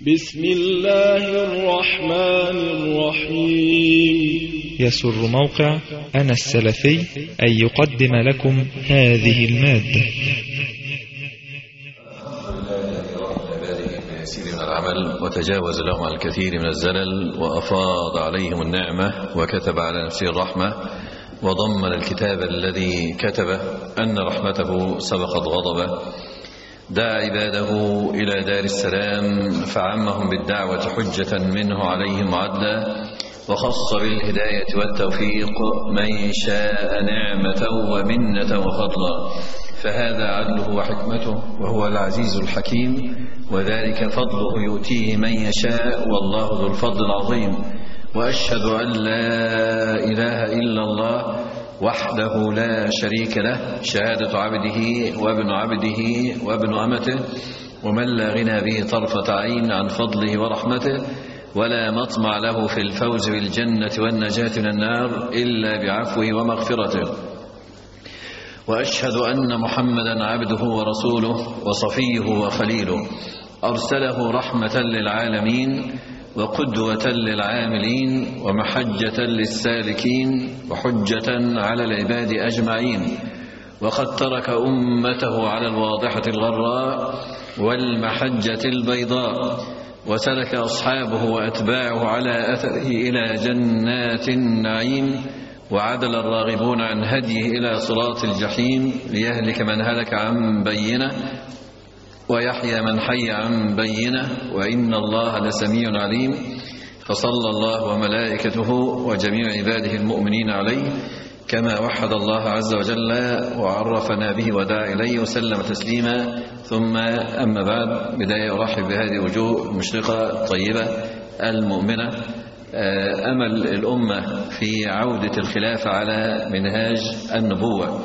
بسم الله الرحمن الرحيم. يسر موقع أنا السلفي أن يقدم لكم هذه المادة. العمل وتجاوز لهم عن الكثير من الزلل وأفاض عليهم النعمة وكتب على نفسه الرحمة وضمن الكتاب الذي كتبه أن رحمته سبقت غضبه. دعا عباده إلى دار السلام فعمهم بالدعوة حجة منه عليهم عدلا، وخص بالهداية والتوفيق من شاء نعمة ومنة وفضلا، فهذا عدله وحكمته وهو العزيز الحكيم، وذلك فضله يؤتيه من يشاء والله ذو الفضل العظيم. وأشهد أن لا إله إلا الله وحده لا شريك له، شهادة عبده وابن عبده وابن أمته، ومن لا غنى به طرفة عين عن فضله ورحمته، ولا مطمع له في الفوز بالجنة والنجاة من النار إلا بعفوه ومغفرته. وأشهد أن محمدا عبده ورسوله وصفيه وخليله، أرسله رحمة للعالمين وقدوة للعاملين ومحجة للسالكين وحجة على العباد أجمعين، وقد ترك أمته على الواضحة الغراء والمحجة البيضاء، وسلك أصحابه وأتباعه على أثره إلى جنات النعيم، وعدل الراغبون عن هديه إلى صراط الجحيم، ليهلك من هلك عن بينه ويحيى من حي عن بينه، وإن الله لسميع عليم. فصلى الله وملائكته وجميع عباده المؤمنين عليه كما وحد الله عز وجل وعرفنا به ودعا إليه وسلم تسليما. ثم أما بعد، بداية أرحب بهذه الوجوه المشرقة الطيبة المؤمنة، أمل الأمة في عودة الخلافة على منهاج النبوة.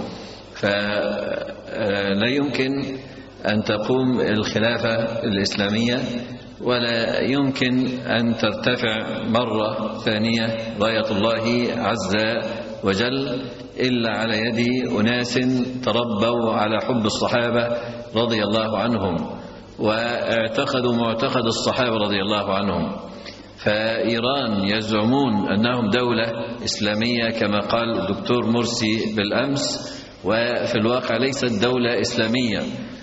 فلا يمكن أن تقوم الخلافة الإسلامية ولا يمكن أن ترتفع مرة ثانية راية الله عز وجل إلا على يد أناس تربوا على حب الصحابة رضي الله عنهم واعتقدوا معتقد الصحابة رضي الله عنهم. فإيران يزعمون أنهم دولة إسلامية كما قال الدكتور مرسي بالأمس، وفي الواقع ليست دولة إسلامية.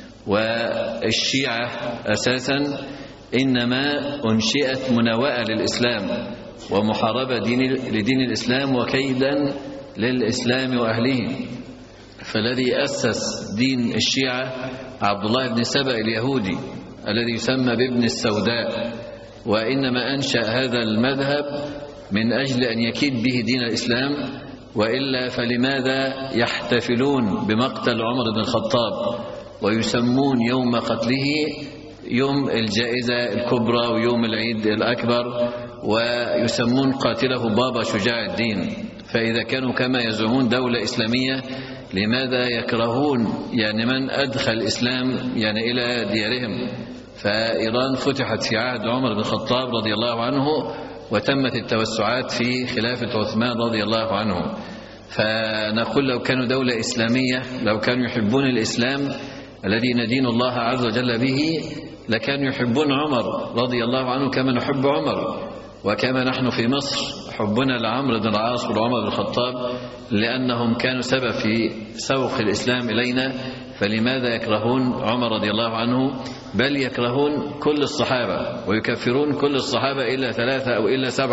والشيعة أساسا إنما أنشئت مناوئة للإسلام ومحاربة لدين الإسلام وكيدا للإسلام وأهله. فالذي أسس دين الشيعة عبد الله بن سبأ اليهودي الذي يسمى بابن السوداء، وإنما أنشأ هذا المذهب من أجل أن يكيد به دين الإسلام، وإلا فلماذا يحتفلون بمقتل عمر بن الخطاب ويسمون يوم قتله يوم الجائزة الكبرى ويوم العيد الأكبر، ويسمون قاتله بابا شجاع الدين؟ فإذا كانوا كما يزعمون دولة إسلامية، لماذا يكرهون من أدخل الإسلام إلى ديارهم؟ فإيران فتحت في عهد عمر بن الخطاب رضي الله عنه، وتمت التوسعات في خلافة عثمان رضي الله عنه. فنقول لو كانوا دولة إسلامية، لو كانوا يحبون الإسلام الذي ندين الله عز وجل به، لكانوا يحبون عمر رضي الله عنه كما نحب عمر، وكما نحن في مصر حبنا لعمرو بن العاص وعمر بن الخطاب لأنهم كانوا سبب في سوق الإسلام إلينا. فلماذا يكرهون عمر رضي الله عنه؟ بل يكرهون كل الصحابة ويكفرون كل الصحابة إلا 3 أو إلا 7،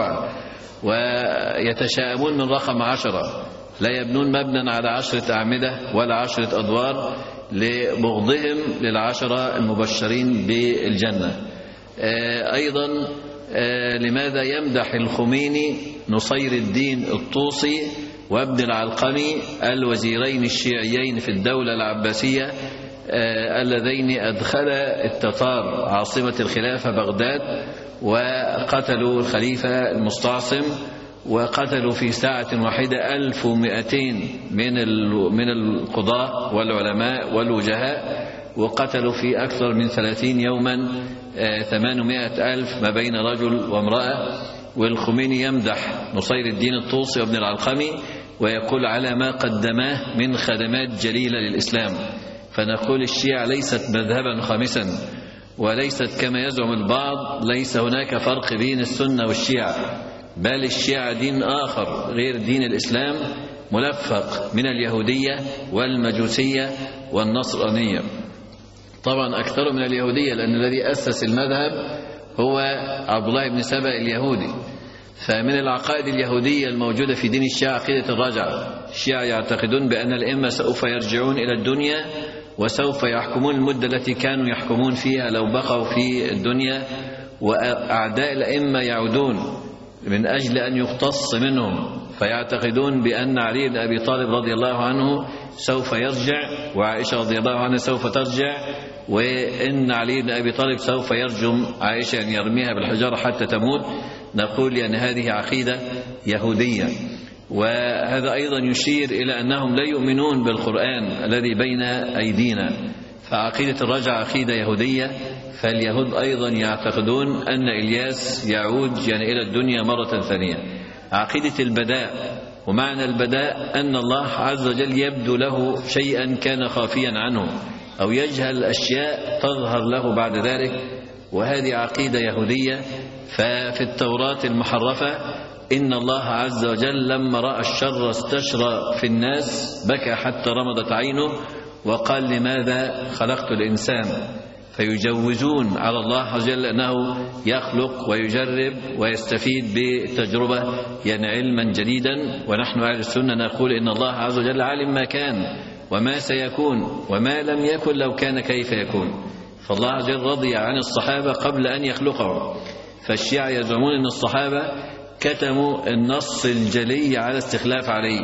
ويتشائمون من رقم 10، لا يبنون مبنى على 10 أعمدة ولا 10 أدوار لبغضهم ل10 المبشرين بالجنة. أيضا لماذا يمدح الخميني نصير الدين الطوسي وابن العلقمي الوزيرين الشيعيين في الدولة العباسية اللذين أدخلا التتار عاصمة الخلافة بغداد وقتلوا الخليفة المستعصم، وقتلوا في ساعة واحدة 1200 من القضاة والعلماء والوجهاء، وقتلوا في أكثر من 30 يوما 800,000 ما بين رجل وامرأة. والخميني يمدح نصير الدين الطوسي وابن العلقمي ويقول على ما قدماه من خدمات جليلة للإسلام. فنقول الشيعة ليست مذهبا خامسا، وليست كما يزعم البعض، ليس هناك فرق بين السنة والشيعة، بل الشيعة دين آخر غير دين الإسلام، ملفق من اليهودية والمجوسية والنصرانية. طبعا أكثر من اليهودية، لأن الذي أسس المذهب هو عبد الله بن سبأ اليهودي. فمن العقائد اليهودية الموجودة في دين الشيعة عقيدة الرجعة. الشيعة يعتقدون بأن الأئمة سوف يرجعون إلى الدنيا وسوف يحكمون المدة التي كانوا يحكمون فيها لو بقوا في الدنيا، وأعداء الأئمة يعودون من أجل أن يقتص منهم، فيعتقدون بأن علي بن أبي طالب رضي الله عنه سوف يرجع، وعائشة رضي الله عنها سوف ترجع، وإن علي بن أبي طالب سوف يرجم عائشة أن يرميها بالحجارة حتى تموت. نقول أن هذه عقيدة يهودية. وهذا أيضا يشير إلى أنهم لا يؤمنون بالقرآن الذي بين أيدينا، فعقيدة الرجعة عقيدة يهودية. فاليهود أيضا يعتقدون أن إلياس يعود إلى الدنيا مرة ثانية. عقيدة البداء، ومعنى البداء أن الله عز وجل يبدو له شيئا كان خافيا عنه، أو يجهل أشياء تظهر له بعد ذلك، وهذه عقيدة يهودية. ففي التوراة المحرفة إن الله عز وجل لما رأى الشر استشرى في الناس، بكى حتى رمضت عينه وقال لماذا خلقت الإنسان؟ فيجوزون على الله عز وجل أنه يخلق ويجرب ويستفيد بالتجربة علما جديدا. ونحن أهل السنة نقول إن الله عز وجل عالم ما كان وما سيكون وما لم يكن لو كان كيف يكون. فالله عز وجل رضي عن الصحابة قبل أن يخلقهم. فالشيعة يزعمون أن الصحابة كتموا النص الجلي على استخلاف علي،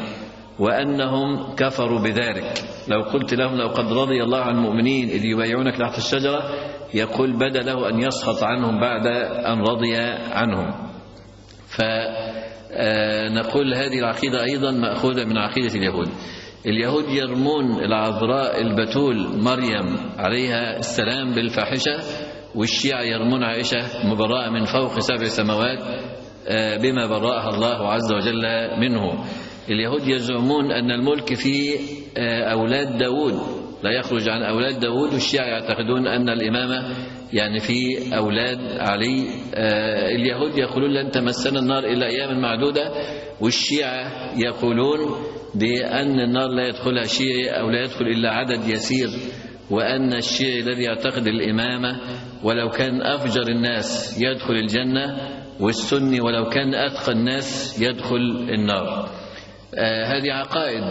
وأنهم كفروا بذلك. لو قلت لهم لو قد رضي الله عن المؤمنين إذ يبايعونك تحت الشجرة، يقول بدا له أن يسخط عنهم بعد أن رضي عنهم. فنقول هذه العقيدة أيضا مأخوذة من عقيدة اليهود. اليهود يرمون العذراء البتول مريم عليها السلام بالفاحشة، والشيعة يرمون عائشة مبرأة من فوق 7 سماوات بما برأها الله عز وجل منه. اليهود يزعمون أن الملك في أولاد داود، لا يخرج عن أولاد داود، والشيعة يعتقدون أن الإمامة في أولاد علي. اليهود يقولون لن تمسنا النار إلا أياما معدودة، والشيعة يقولون بأن النار لا يدخلها شيعي أو لا يدخل إلا عدد يسير، وأن الشيعي الذي يعتقد الإمامة ولو كان أفجر الناس يدخل الجنة، والسني ولو كان أتقى الناس يدخل النار. هذه عقائد.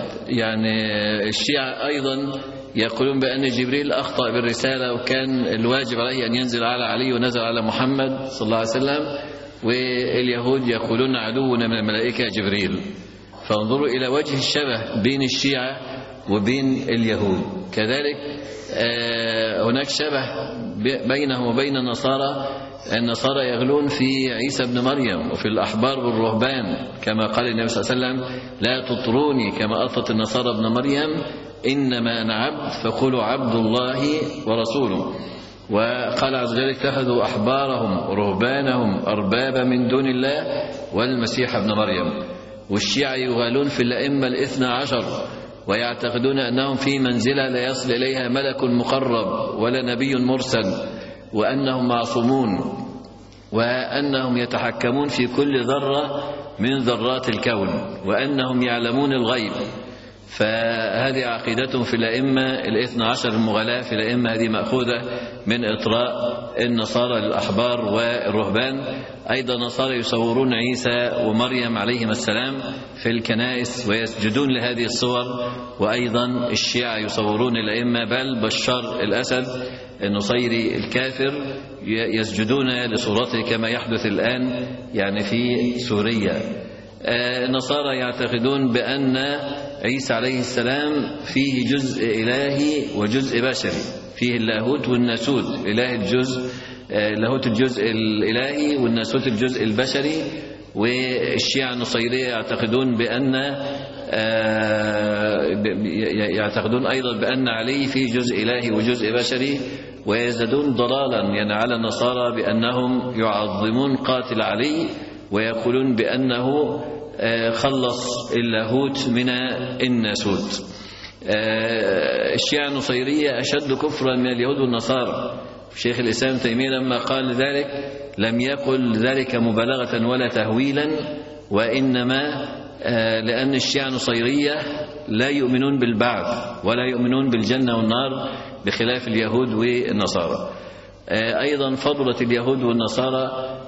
الشيعة أيضا يقولون بأن جبريل أخطأ بالرسالة، وكان الواجب عليه أن ينزل على علي ونزل على محمد صلى الله عليه وسلم. واليهود يقولون عدونا من الملائكة جبريل. فانظروا إلى وجه الشبه بين الشيعة وبين اليهود. كذلك هناك شبه بينهم وبين النصارى. النصارى يغلون في عيسى ابن مريم وفي الأحبار والرهبان، كما قال النبي صلى الله عليه وسلم لا تطروني كما أطرت النصارى ابن مريم، إنما أنا عبد فقولوا عبد الله ورسوله. وقال عز وجل اتخذوا أحبارهم ورهبانهم أربابا من دون الله والمسيح ابن مريم. والشيعة يغالون في الأئمة 12، ويعتقدون أنهم في منزلة لا يصل إليها ملك مقرب ولا نبي مرسل، وأنهم معصومون، وأنهم يتحكمون في كل ذرة من ذرات الكون، وأنهم يعلمون الغيب. فهذه عقيدتهم في الأئمة 12 المغلاة في الأئمة. هذه مأخوذة من إطراء النصارى للأحبار والرهبان. أيضا النصارى يصورون عيسى ومريم عليهما السلام في الكنائس ويسجدون لهذه الصور. وأيضا الشيعة يصورون الأئمة، بل بشار الأسد النصيري الكافر يسجدون لصورته كما يحدث الآن في سوريا. النصارى يعتقدون بأن عيسى عليه السلام فيه جزء إلهي وجزء بشري، فيه اللاهوت والناسوت، لاهوت الجزء الإلهي والناسوت الجزء البشري. والشيعة النصيرية يعتقدون أيضا بأن علي فيه جزء إلهي وجزء بشري. ويزدادون ضلالا على النصارى بأنهم يعظمون قاتل علي، ويقولون بأنه خلص اللاهوت من الناسوت. الشيعة النصيرية أشد كفرا من اليهود والنصارى، شيخ الإسلام تيمية لما قال ذلك لم يقل ذلك مبالغة ولا تهويلا، وإنما لأن الشيعة نصيرية لا يؤمنون بالبعث ولا يؤمنون بالجنة والنار بخلاف اليهود والنصارى. أيضا فضلة اليهود والنصارى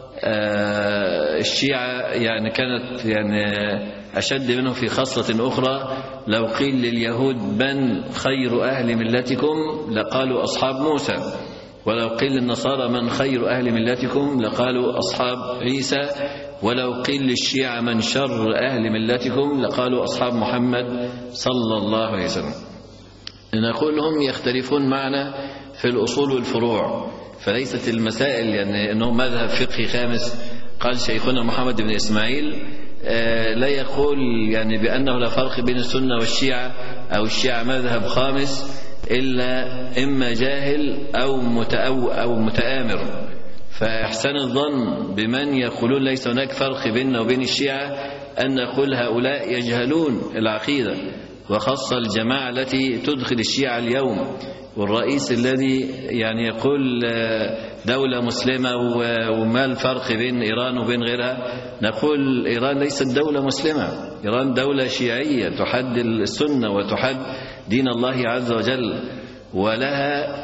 الشيعة يعني كانت يعني أشد منه في خصلة أخرى. لو قيل لليهود من خير أهل ملتكم لقالوا أصحاب موسى، ولو قيل للنصارى من خير أهل ملتكم لقالوا أصحاب عيسى، ولو قيل للشيعة من شر أهل ملتكم لقالوا أصحاب محمد صلى الله عليه وسلم. نقول هم يختلفون معنا في الأصول والفروع، فليست المسائل يعني أنه مذهب فقهي خامس. قال شيخنا محمد بن إسماعيل لا يقول يعني بأنه لا فرق بين السنة والشيعة أو الشيعة مذهب خامس إلا إما جاهل أو متآمر. فإحسان الظن بمن يقولون ليس هناك فرق بيننا وبين الشيعة أن نقول هؤلاء يجهلون العقيدة، وخاصة الجماعة التي تدخل الشيعة اليوم، والرئيس الذي يعني يقول دولة مسلمة وما الفرق بين إيران وبين غيرها. نقول إيران ليست دولة مسلمة، إيران دولة شيعية تحد السنة وتحد دين الله عز وجل، ولها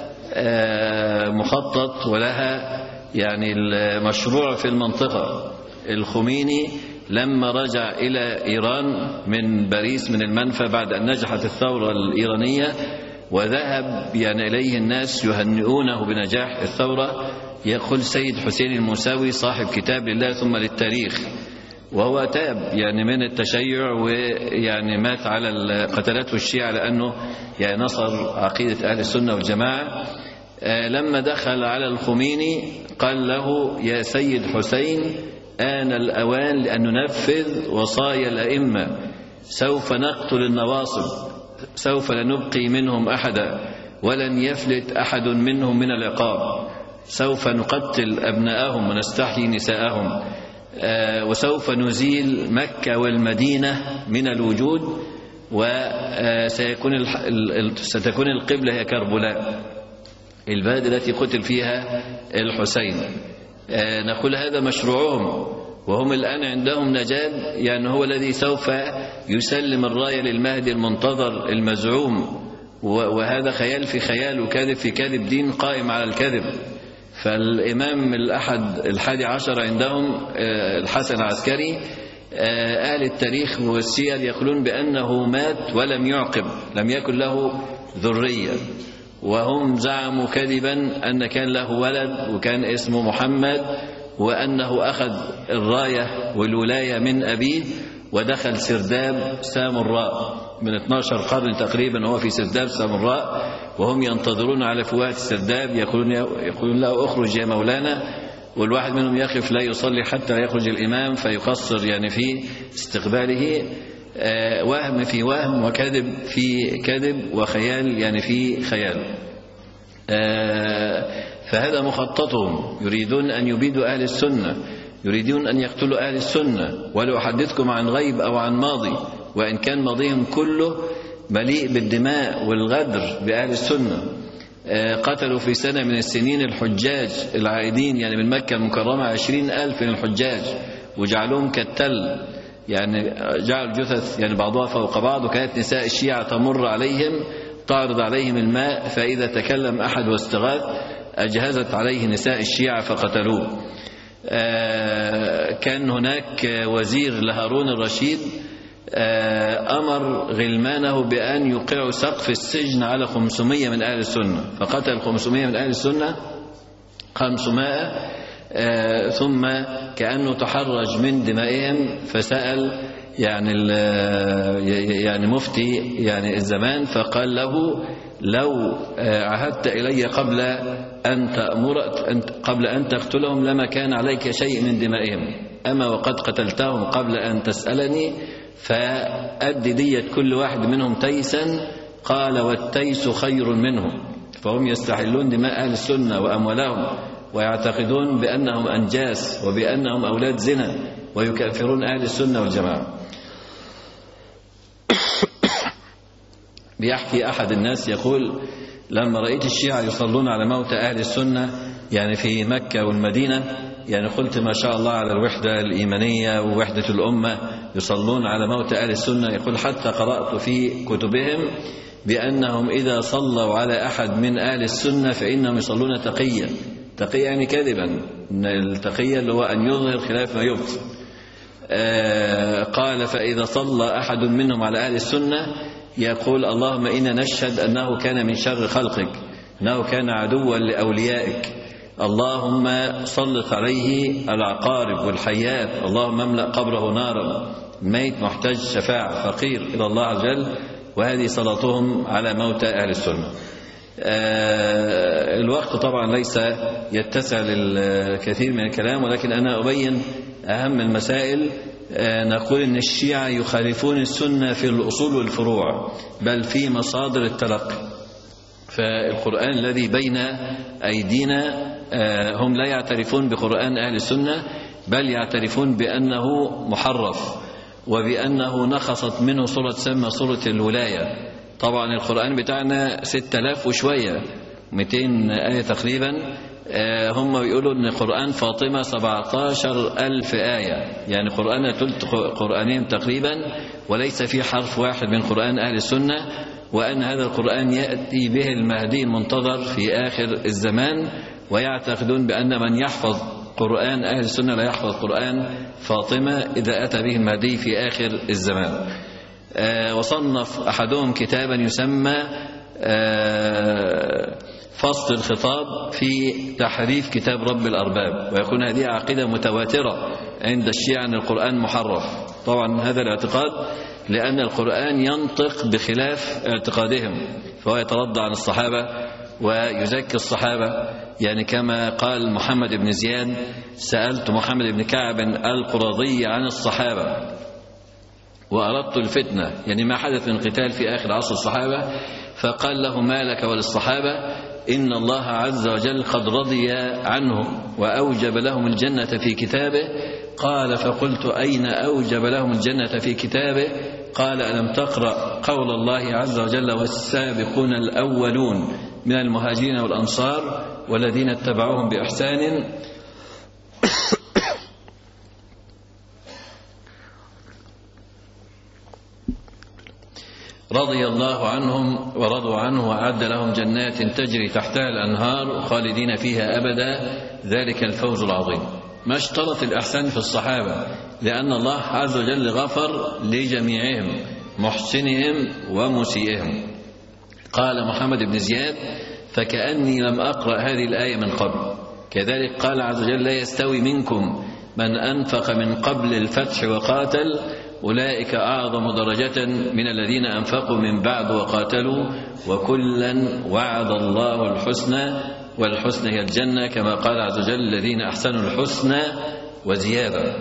مخطط ولها يعني المشروع في المنطقة. الخميني لما رجع إلى إيران من باريس من المنفى بعد أن نجحت الثورة الإيرانية وذهب يعني إليه الناس يهنئونه بنجاح الثورة، يقول سيد حسين الموسوي صاحب كتاب لله ثم للتاريخ، وهو تاب يعني من التشيع ويعني مات على قتلته الشيعة لأنه يعني نصر عقيدة أهل السنة والجماعة. لما دخل على الخميني قال له يا سيد حسين آن الأوان لأن ننفذ وصايا الأئمة، سوف نقتل النواصب، سوف لا نبقي منهم أحدا ولن يفلت أحد منهم من العقاب، سوف نقتل أبناءهم ونستحيي نساءهم، وسوف نزيل مكة والمدينة من الوجود، وستكون القبلة هي كربلاء البلد التي قتل فيها الحسين. نقول هذا مشروعهم، وهم الآن عندهم نجاد يعني هو الذي سوف يسلم الراية للمهدي المنتظر المزعوم، وهذا خيال في خيال وكاذب في كاذب، دين قائم على الكذب. فالإمام الحادي عشر عندهم الحسن العسكري، أهل التاريخ والسير يقولون بأنه مات ولم يعقب، لم يكن له ذرية، وهم زعموا كذبا أن كان له ولد وكان اسمه محمد، وأنه أخذ الراية والولاية من أبيه ودخل سرداب سامراء من 12 قرن تقريبا، هو في سرداب سامراء وهم ينتظرون على فوات السرداب، يقولون له اخرج يا مولانا، والواحد منهم يقف لا يصلي حتى يخرج الإمام فيقصر يعني في استقباله. وهم في وهم وكذب في كذب وخيال يعني في خيال. فهذا مخططهم، يريدون أن يبيدوا أهل السنة، يريدون أن يقتلوا أهل السنة. ولو أحدثكم عن غيب أو عن ماضي، وإن كان ماضيهم كله مليء بالدماء والغدر بأهل السنة. قتلوا في سنة من السنين الحجاج العائدين يعني من مكة المكرمة 20,000 من الحجاج، وجعلوهم كالتل، يعني جعلوا الجثث يعني بعضها فوق بعض، وكانت نساء الشيعة تمر عليهم تعرض عليهم الماء، فإذا تكلم أحد واستغاث أجهزت عليه نساء الشيعة فقتلوه. كان هناك وزير لهارون الرشيد أمر غلمانه بأن يوقعوا سقف السجن على 500 من أهل السنة، فقتل 500 من أهل السنة 500، ثم كأنه تحرج من دمائهم فسأل يعني مفتي يعني الزمان، فقال له لو عهدت إلي قبل أن تقتلهم لما كان عليك شيء من دمائهم، أما وقد قتلتهم قبل أن تسألني فأد دية كل واحد منهم تيسا. قال والتيس خير منهم. فهم يستحلون دماء أهل السنة وأموالهم ويعتقدون بأنهم أنجاس وبأنهم أولاد زنا، ويكفرون أهل السنة والجماعة. بيحكي أحد الناس يقول لما رأيت الشيعة يصلون على موتى أهل السنة يعني في مكة والمدينة، يعني قلت ما شاء الله على الوحدة الإيمانية ووحدة الأمة، يصلون على موتى أهل السنة. يقول حتى قرأت في كتبهم بأنهم إذا صلوا على أحد من أهل السنة فإنهم يصلون تقيا. تقيا يعني كذبا، التقيا اللي هو أن يظهر خلاف ما يبطن. قال فإذا صلى أحد منهم على أهل السنة يقول اللهم إنا نشهد أنه كان من شر خلقك، أنه كان عدوا لأوليائك، اللهم سلط عليه العقارب والحيات، اللهم املأ قبره نارا، ميت محتاج شفاعة فقير إلى الله عز وجل. وهذه صلاتهم على موتى أهل السنة. الوقت طبعا ليس يتسع للكثير من الكلام، ولكن أنا أبين أهم المسائل. نقول إن الشيعة يخالفون السنة في الأصول والفروع، بل في مصادر التلقي. فالقرآن الذي بين أيدينا هم لا يعترفون بقرآن أهل السنة، بل يعترفون بأنه محرف وبأنه نقصت منه صورة تسمى صورة الولاية. طبعا القرآن بتاعنا 6000 وشوية 200 آية تقريبا، هم بيقولوا أن قرآن فاطمة 17,000 آية، يعني قرآن ثلث قرآنين تقريبا، وليس في حرف واحد من قرآن أهل السنة، وأن هذا القرآن يأتي به المهدي المنتظر في آخر الزمان. ويعتقدون بأن من يحفظ قرآن أهل السنة لا يحفظ قرآن فاطمة إذا أتى به المهدي في آخر الزمان. وصنف أحدهم كتابا يسمى فصل الخطاب في تحريف كتاب رب الأرباب، ويكون هذه عقيدة متواترة عند الشيعة أن القرآن محرف. طبعا هذا الاعتقاد لأن القرآن ينطق بخلاف اعتقادهم، فهو يترضى عن الصحابة ويزكي الصحابة. يعني كما قال محمد بن زياد: سألت محمد بن كعب القرظي عن الصحابة وأردت الفتنة، يعني ما حدث من قتال في آخر عصر الصحابة، فقال له: ما لك وللصحابة؟ إن الله عز وجل قد رضي عنهم وأوجب لهم الجنة في كتابه. قال: فقلت: أين أوجب لهم الجنة في كتابه؟ قال: ألم تقرأ قول الله عز وجل: والسابقون الأولون من المهاجرين والأنصار والذين اتبعوهم بإحسان رضي الله عنهم ورضوا عنه وأعد لهم جنات تجري تحتها الأنهار خالدين فيها أبدا، ذلك الفوز العظيم. ما اشترط الإحسان في الصحابة، لأن الله عز وجل غفر لجميعهم، محسنهم ومسيئهم. قال محمد بن زياد: فكأني لم أقرأ هذه الآية من قبل. كذلك قال عز وجل: لا يستوي منكم من أنفق من قبل الفتح وقاتل، أولئك أعظم درجة من الذين أنفقوا من بعد وقاتلوا، وكلا وعد الله الحسنى، والحسنى هي الجنة، كما قال عز وجل: الذين أحسنوا الحسنى وزيادة.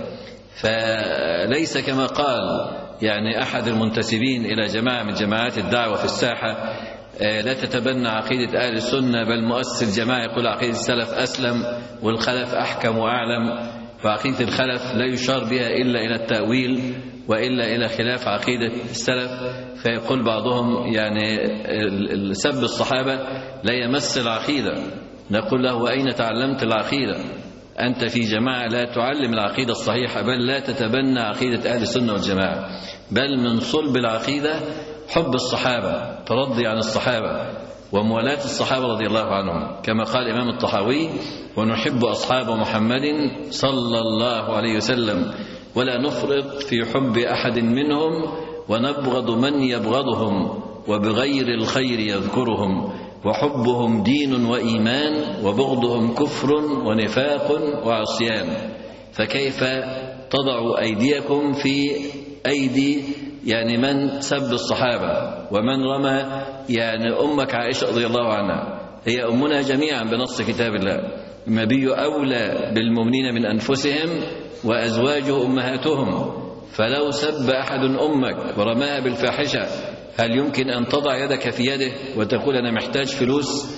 فليس كما قال يعني أحد المنتسبين إلى جماعة من جماعات الدعوة في الساحة لا تتبنى عقيدة أهل السنة، بل مؤسس الجماعة يقول عقيدة السلف أسلم والخلف أحكم وأعلم. فعقيدة الخلف لا يشار بها إلا إلى التأويل وإلا إلى خلاف عقيدة السلف. فيقول بعضهم يعني سب الصحابة لا يمس العقيدة. نقول له: وأين تعلمت العقيدة؟ أنت في جماعة لا تعلم العقيدة الصحيحة، بل لا تتبنى عقيدة أهل السنة والجماعة، بل من صلب العقيدة حب الصحابة، ترضي عن الصحابة وموالاة الصحابة رضي الله عنهم، كما قال الإمام الطحاوي: ونحب أصحاب محمد صلى الله عليه وسلم ولا نفرط في حب أحد منهم، ونبغض من يبغضهم وبغير الخير يذكرهم، وحبهم دين وإيمان وبغضهم كفر ونفاق وعصيان. فكيف تضع أيديكم في أيدي يعني من سب الصحابة ومن رمى يعني أمك عائشة رضي الله عنها؟ هي أمنا جميعا بنص كتاب الله، النبي أولى بالمؤمنين من أنفسهم وأزواجه أمهاتهم. فلو سب أحد أمك ورماها بالفاحشة، هل يمكن أن تضع يدك في يده وتقول أنا محتاج فلوس؟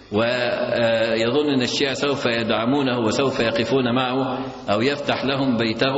ويظن أن الشيعة سوف يدعمونه وسوف يقفون معه أو يفتح لهم بيته.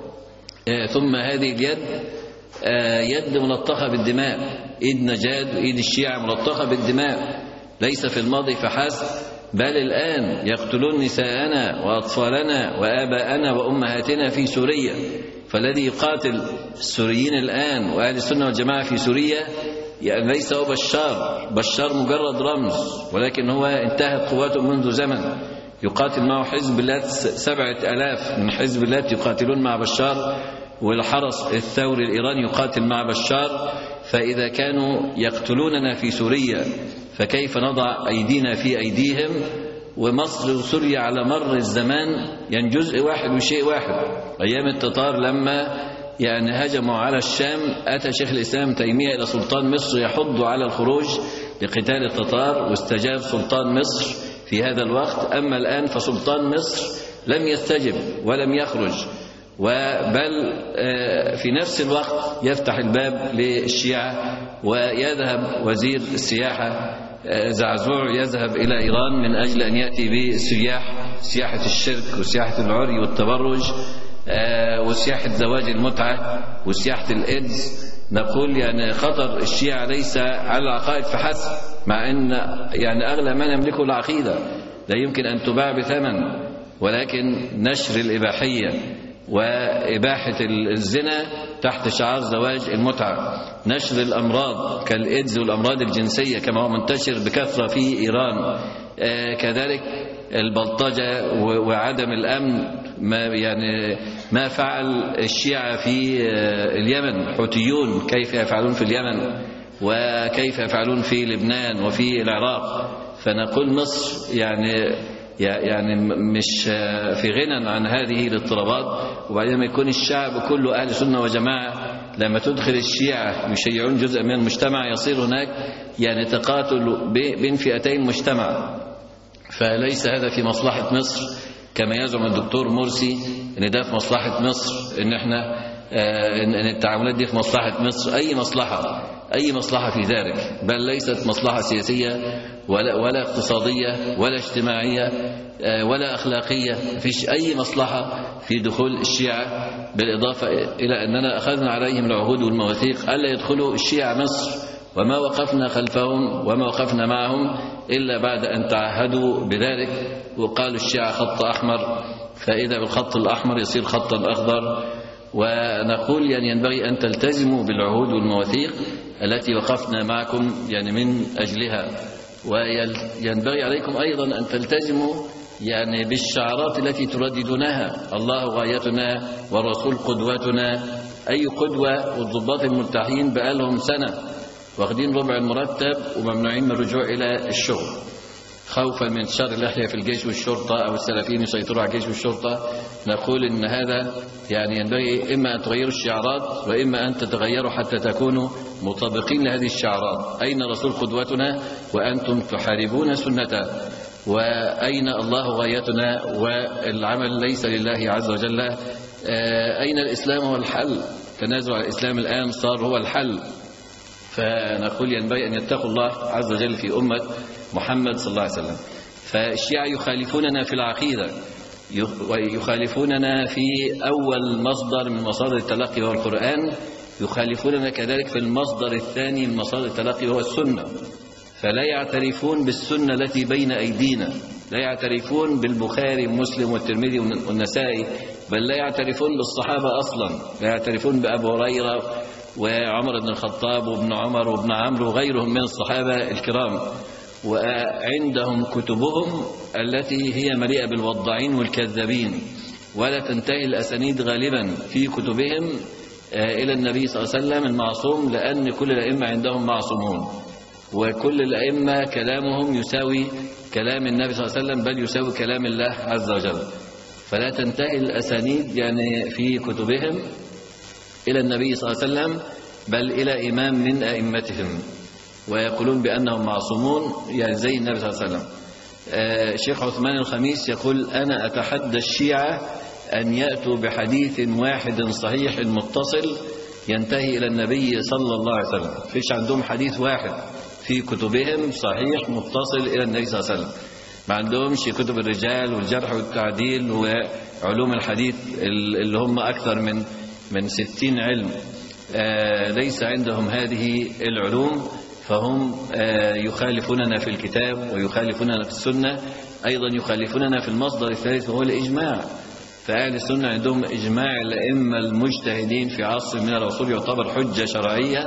ثم هذه اليد يد ملطخة بالدماء، إيد نجاد وإيد الشيعة ملطخة بالدماء. ليس في الماضي فحسب، بل الآن يقتلون نساءنا وأطفالنا وآباءنا وأمهاتنا في سوريا. فالذي يقاتل السوريين الآن وأهل السنة والجماعة في سوريا يعني ليس هو بشار مجرد رمز، ولكن هو انتهت قواته منذ زمن. يقاتل معه حزب الله 7,000 من حزب الله يقاتلون مع بشار، والحرس الثوري الإيراني يقاتل مع بشار. فإذا كانوا يقتلوننا في سوريا فكيف نضع أيدينا في أيديهم؟ ومصر وسوريا على مر الزمان يعني جزء واحد وشيء واحد. أيام التتار لما يعني هجموا على الشام أتى شيخ الإسلام تيمية إلى سلطان مصر يحض على الخروج لقتال التتار، واستجاب سلطان مصر في هذا الوقت. أما الآن فسلطان مصر لم يستجب ولم يخرج، بل في نفس الوقت يفتح الباب للشيعة، ويذهب وزير السياحة زعزوع يذهب إلى إيران من أجل أن يأتي بسياحة الشرك وسياحة العري والتبرج وسياحة زواج المتعة وسياحة الإيدز. نقول يعني خطر الشيعة ليس على العقائد فحسب، مع أن يعني أغلى ما نملكه العقيدة لا يمكن أن تباع بثمن، ولكن نشر الإباحية وإباحة الزنا تحت شعار زواج المتعة، نشر الأمراض كالإيدز والأمراض الجنسية كما هو منتشر بكثرة في إيران، كذلك البلطجة وعدم الأمن. ما فعل الشيعة في اليمن، حوثيون كيف يفعلون في اليمن وكيف يفعلون في لبنان وفي العراق. فنقول مصر يعني مش في غنى عن هذه الاضطرابات. وبعدين ما يكون الشعب كله أهل سنة وجماعة، لما تدخل الشيعة يشيعون جزء من المجتمع يصير هناك يعني تقاتل بين فئتين مجتمع. فليس هذا في مصلحة مصر كما يزعم الدكتور مرسي ان ده في مصلحة مصر، ان احنا ان التعاملات دي في مصلحة مصر. اي مصلحة في ذلك، بل ليست مصلحة سياسية ولا اقتصادية ولا اجتماعية ولا أخلاقية. فيش أي مصلحة في دخول الشيعة، بالإضافة إلى أننا أخذنا عليهم العهود والمواثيق ألا يدخلوا الشيعة مصر، وما وقفنا خلفهم وما وقفنا معهم إلا بعد أن تعهدوا بذلك وقالوا الشيعة خط أحمر، فإذا بالخط الأحمر يصير خطا أخضر. ونقول يعني ينبغي أن تلتزموا بالعهود والمواثيق التي وقفنا معكم يعني من أجلها، وينبغي عليكم أيضا أن تلتزموا يعني بالشعارات التي ترددونها: الله غايتنا والرسول قدوتنا. أي قدوة؟ والضباط الملتحين بقالهم سنة واخدين ربع المرتب وممنوعين من الرجوع إلى الشغل خوفا من شر اللحية في الجيش والشرطة أو السلفيين يسيطروا على الجيش والشرطة. نقول إن هذا يعني ينبغي إما أن تغيروا الشعارات وإما أن تتغيروا حتى تكونوا مطابقين لهذه الشعارات. أين رسول قدوتنا وأنتم تحاربون سنته؟ وأين الله غايتنا والعمل ليس لله عز وجل؟ أين الإسلام هو الحل؟ تنازل على الإسلام الآن صار هو الحل. فنقول ينبغي أن يتقوا الله عز وجل في أمة محمد صلى الله عليه وسلم. فالشيعة يخالفوننا في العقيدة، ويخالفوننا في أول مصدر من مصادر التلقي وهو القرآن، يخالفوننا كذلك في المصدر الثاني من مصادر التلقي وهو السنة. فلا يعترفون بالسنة التي بين أيدينا، لا يعترفون بالبخاري ومسلم والترمذي والنسائي، بل لا يعترفون بالصحابة أصلا، لا يعترفون بأبو هريرة وعمر بن الخطاب وابن عمر وابن عمرو وغيرهم من الصحابة الكرام. وعندهم كتبهم التي هي مليئة بالوضاعين والكذابين، ولا تنتهي الأسانيد غالبا في كتبهم إلى النبي صلى الله عليه وسلم المعصوم، لأن كل الأئمة عندهم معصومون، وكل الأئمة كلامهم يساوي كلام النبي صلى الله عليه وسلم، بل يساوي كلام الله عز وجل. فلا تنتهي الأسانيد يعني في كتبهم إلى النبي صلى الله عليه وسلم، بل إلى إمام من أئمتهم، ويقولون بأنهم معصومون يعني زي النبي صلى الله عليه وسلم. شيخ عثمان الخميس يقول: أنا أتحدى الشيعة أن يأتوا بحديث واحد صحيح متصل ينتهي إلى النبي صلى الله عليه وسلم. فيش عندهم حديث واحد في كتبهم صحيح متصل إلى النبي صلى الله عليه وسلم. ما عندهمش كتب الرجال والجرح والتعديل وعلوم الحديث اللي هم أكثر من 60 علم، ليس عندهم هذه العلوم. فهم يخالفوننا في الكتاب ويخالفوننا في السنة، أيضا يخالفوننا في المصدر الثالث وهو الإجماع. فأهل السنة عندهم إجماع الأئمة المجتهدين في عصر من العصور يعتبر حجة شرعية.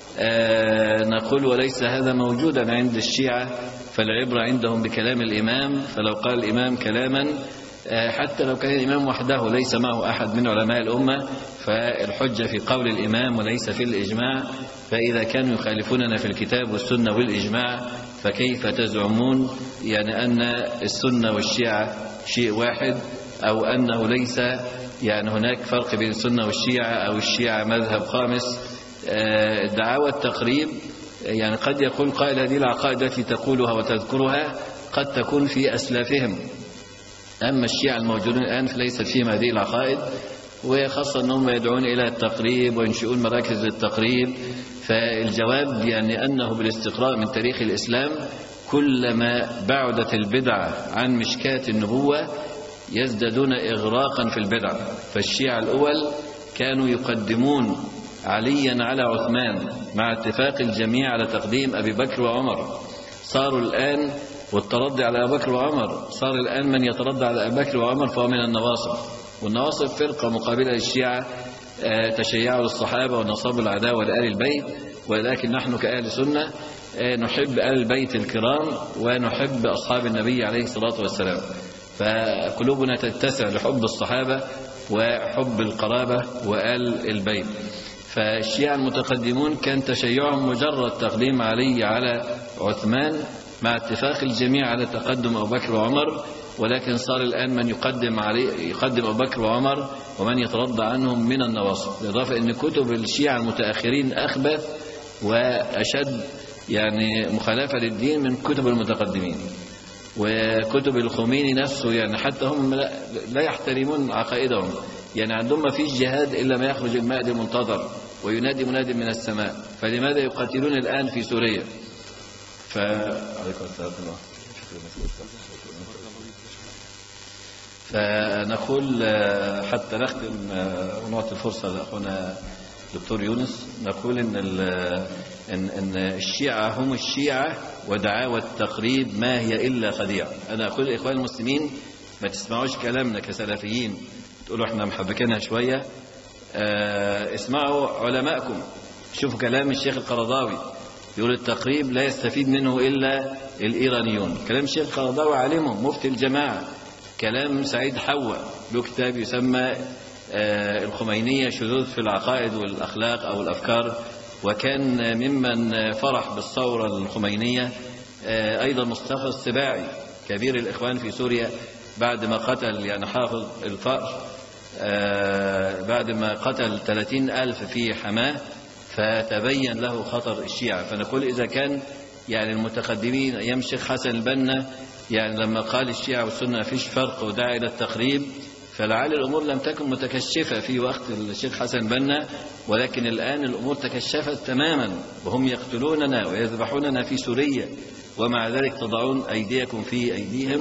نقول وليس هذا موجودا عند الشيعة، فالعبرة عندهم بكلام الإمام، فلو قال الإمام كلاما حتى لو كان الإمام وحده ليس معه أحد من علماء الأمة فالحجة في قول الإمام وليس في الإجماع. فإذا كانوا يخالفوننا في الكتاب والسنة والإجماع فكيف تزعمون يعني أن السنة والشيعة شيء واحد، أو أنه ليس يعني هناك فرق بين السنة والشيعة، أو الشيعة مذهب خامس. دعاوى التقريب يعني قد يقول قائل هذه العقائد التي تقولها وتذكرها قد تكون في أسلافهم، أما الشيعة الموجودون الآن فليست فيهم هذه العقائد، وخاصة أنهم يدعون إلى التقريب وينشئون مراكز للتقريب. فالجواب يعني أنه بالاستقراء من تاريخ الإسلام كلما بعدت البدعة عن مشكاة النبوة يزدادون إغراقا في البدعة. فالشيعة الأول كانوا يقدمون عليا على عثمان مع اتفاق الجميع على تقديم أبي بكر وعمر، صاروا الآن والتردي على أبي بكر وعمر، صار الآن من يتردى على أبي بكر وعمر فهو من النواصب. والنواصب فرقة مقابلة للشيعة تشيعوا للصحابة ونصبوا العداوة لآل البيت، ولكن نحن كأهل سنة نحب آل البيت الكرام ونحب أصحاب النبي عليه الصلاة والسلام، فقلوبنا تتسع لحب الصحابة وحب القرابة وآل البيت. فالشيعة المتقدمون كان تشيعهم مجرد تقديم علي على عثمان مع اتفاق الجميع على تقدم أبو بكر وعمر، ولكن صار الآن من يقدم أبو بكر وعمر ومن يترضى عنهم من النواصب. بالإضافة أن كتب الشيعة المتأخرين أخبث وأشد يعني مخالفة للدين من كتب المتقدمين. وكتب الخميني نفسه يعني حتى هم لا يحترمون عقائدهم، يعني عندهم ما فيش جهاد إلا ما يخرج المهدي المنتظر وينادي مناد من السماء، فلماذا يقاتلون الآن في سوريا؟ فنقول حتى نختم ونعطي الفرصة لأخونا دكتور يونس، نقول إن الشيعة هم الشيعة ودعاوى التقريب ما هي إلا خديعة. أنا أقول لإخوان المسلمين ما تسمعوش كلامنا كسلفيين تقولوا إحنا محبكينها شوية، اسمعوا علماءكم، شوفوا كلام الشيخ القرضاوي يقول التقريب لا يستفيد منه إلا الإيرانيون. كلام الشيخ القرضاوي عالمه مفتي الجماعة. كلام سعيد حوا له كتاب يسمى الخمينية شذوذ في العقائد والأخلاق أو الأفكار، وكان ممن فرح بالثورة الخمينية. أيضا مصطفى السباعي كبير الإخوان في سوريا بعد ما قتل يعني حافظ الفأر، بعد ما قتل 30,000 في حماه فتبين له خطر الشيعة. فنقول إذا كان يعني المتقدمين أيام الشيخ حسن البنا يعني لما قال الشيعة والسنة فيش فرق ودعا إلى التقريب، فلعل الأمور لم تكن متكشفة في وقت الشيخ حسن البنا، ولكن الآن الأمور تكشفت تماما وهم يقتلوننا ويذبحوننا في سوريا ومع ذلك تضعون أيديكم في أيديهم.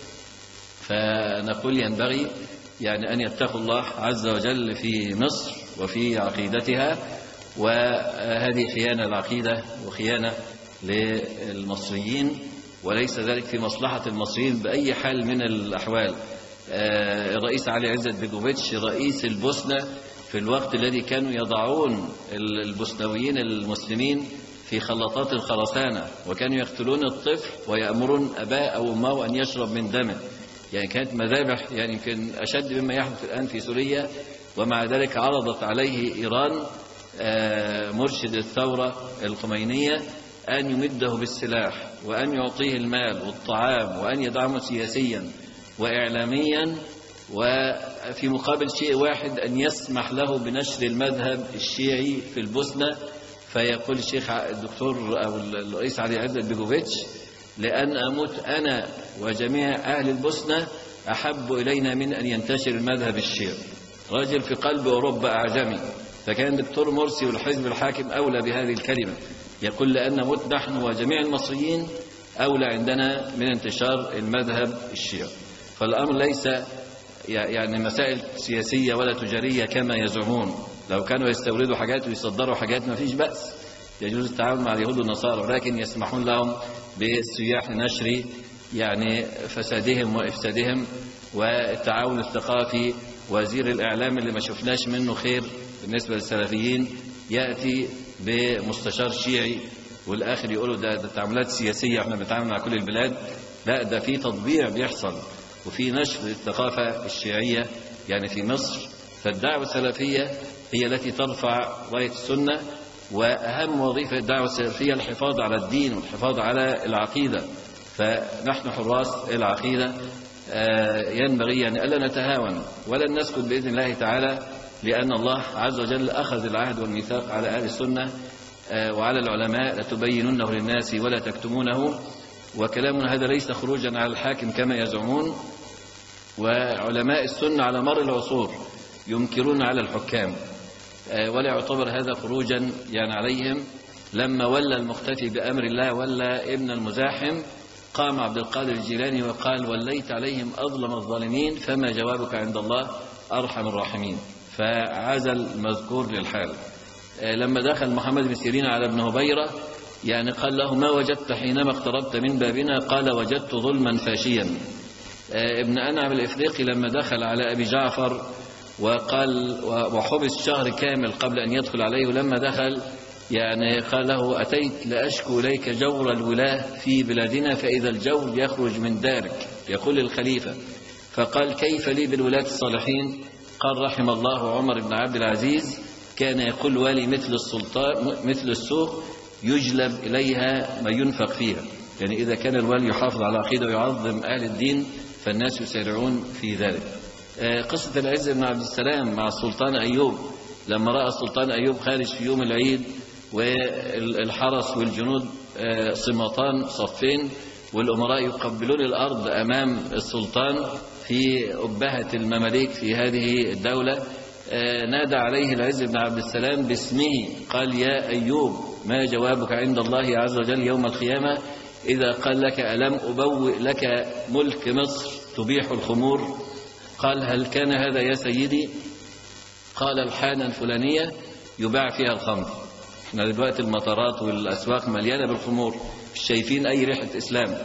فنقول ينبغي يعني أن يتقوا الله عز وجل في مصر وفي عقيدتها، وهذه خيانة العقيدة وخيانة للمصريين، وليس ذلك في مصلحة المصريين بأي حال من الأحوال. الرئيس علي عزت بيجوفيتش رئيس البوسنة في الوقت الذي كانوا يضعون البوسنويين المسلمين في خلاطات الخرسانة وكانوا يقتلون الطفل ويأمرون أباه أو أمه أن يشرب من دمه، يعني كانت مذابح يعني يمكن أشد مما يحدث الآن في سوريا. ومع ذلك عرضت عليه إيران مرشد الثورة الخمينية أن يمده بالسلاح وأن يعطيه المال والطعام وأن يدعمه سياسيا وإعلاميا، وفي مقابل شيء واحد أن يسمح له بنشر المذهب الشيعي في البوسنة. فيقول الشيخ الدكتور أو الرئيس علي عزت بيجوفيتش لأن أموت أنا وجميع أهل البوسنة أحب إلينا من أن ينتشر المذهب الشيعي. رجل في قلب أوروبا أعجمي، فكان دكتور مرسي والحزب الحاكم أولى بهذه الكلمة، يقول لأن نموت نحن وجميع المصريين أولى عندنا من انتشار المذهب الشيعي. فالأمر ليس يعني مسائل سياسية ولا تجارية كما يزعمون. لو كانوا يستوردوا حاجات ويصدروا حاجات ما فيش بأس، يجوز التعاون مع اليهود والنصارى، ولكن يسمحون لهم بالسياح لنشر يعني فسادهم وإفسادهم، والتعاون الثقافي. وزير الإعلام اللي ما شفناش منه خير بالنسبة للسلفيين يأتي بمستشار شيعي، والآخر يقولوا ده تعاملات سياسية، احنا بنتعامل مع كل البلاد. لا، ده في تطبيع بيحصل وفي نشر الثقافة الشيعية يعني في مصر. فالدعوة السلفية هي التي ترفع راية السنة، وأهم وظيفة الدعوة السلفية الحفاظ على الدين والحفاظ على العقيدة. فنحن حراس العقيدة، ينبغي يعني ألا نتهاون ولن نسكت بإذن الله تعالى، لأن الله عز وجل أخذ العهد والميثاق على أهل السنة وعلى العلماء لتبيننه للناس ولا تكتمونه. وكلامنا هذا ليس خروجا على الحاكم كما يزعمون. وعلماء السنة على مر العصور ينكرون على الحكام، ولا يعتبر هذا خروجا يعني عليهم. لما ولى المختفي بأمر الله ولى ابن المزاحم، قام عبد القادر الجيلاني وقال: وليت عليهم أظلم الظالمين، فما جوابك عند الله أرحم الراحمين. فعزل المذكور للحال. لما دخل محمد بن سيرين على ابن هبيرة يعني قال له: ما وجدت حينما اقتربت من بابنا؟ قال: وجدت ظلما فاشيا. ابن أنعم الإفريقي لما دخل على أبي جعفر وقال وحبس شهر كامل قبل أن يدخل عليه، ولما دخل يعني قال له: أتيت لأشكو إليك جور الولاة في بلادنا، فإذا الجور يخرج من دارك. يقول الخليفة، فقال: كيف لي بالولاة الصالحين؟ قال: رحم الله عمر بن عبد العزيز، كان يقول: والي مثل السلطان مثل السوق يجلب إليها ما ينفق فيها. يعني إذا كان الوالي يحافظ على عقيدة ويعظم أهل الدين فالناس يسارعون في ذلك. قصة العز بن عبد السلام مع السلطان أيوب، لما رأى السلطان أيوب خارج في يوم العيد والحرس والجنود صمتان صفين والأمراء يقبلون الأرض أمام السلطان في أبهة المماليك في هذه الدولة، نادى عليه العز بن عبد السلام باسمه، قال: يا أيوب، ما جوابك عند الله عز وجل يوم القيامة إذا قال لك: ألم أبوئ لك ملك مصر تبيح الخمور؟ قال: هل كان هذا يا سيدي؟ قال: الحانة الفلانية يباع فيها الخمر. احنا دلوقتي المطارات والأسواق مليانة بالخمور، مش شايفين أي ريحة إسلام.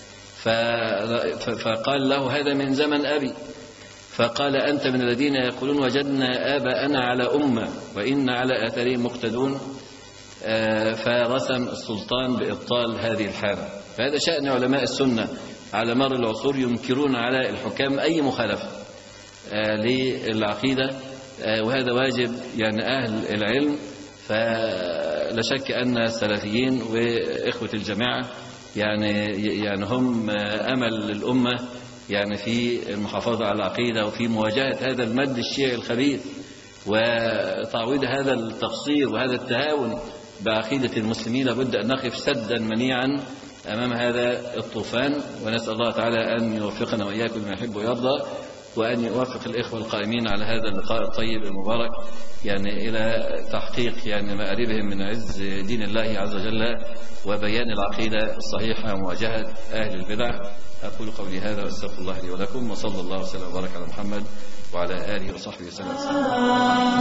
فقال له: هذا من زمن أبي. فقال: أنت من الذين يقولون وجدنا آباءنا على أمة وإنا على آثارهم مقتدون. فرسم السلطان بإبطال هذه الحالة. فهذا شأن علماء السنة على مر العصور، ينكرون على الحكام أي مخالفة للعقيدة، وهذا واجب يعني أهل العلم. فلا شك أن السلفيين وإخوة الجماعة يعني هم أمل الأمة يعني في المحافظة على العقيدة وفي مواجهة هذا المد الشيعي الخبيث وتعويض هذا التقصير وهذا التهاون بعقيدة المسلمين. لابد أن نقف سدا منيعا أمام هذا الطوفان، ونسأل الله تعالى أن يوفقنا وإياكم لما يحب ويرضى، وأن يوفق الإخوة القائمين على هذا اللقاء الطيب المبارك يعني إلى تحقيق يعني مآربهم من عز دين الله عز وجل وبيان العقيدة الصحيحة ومواجهة أهل البدع. أقول قولي هذا وأستغفر الله لي ولكم، وصلى الله وسلم وبارك على محمد وعلى آله وصحبه وسلم.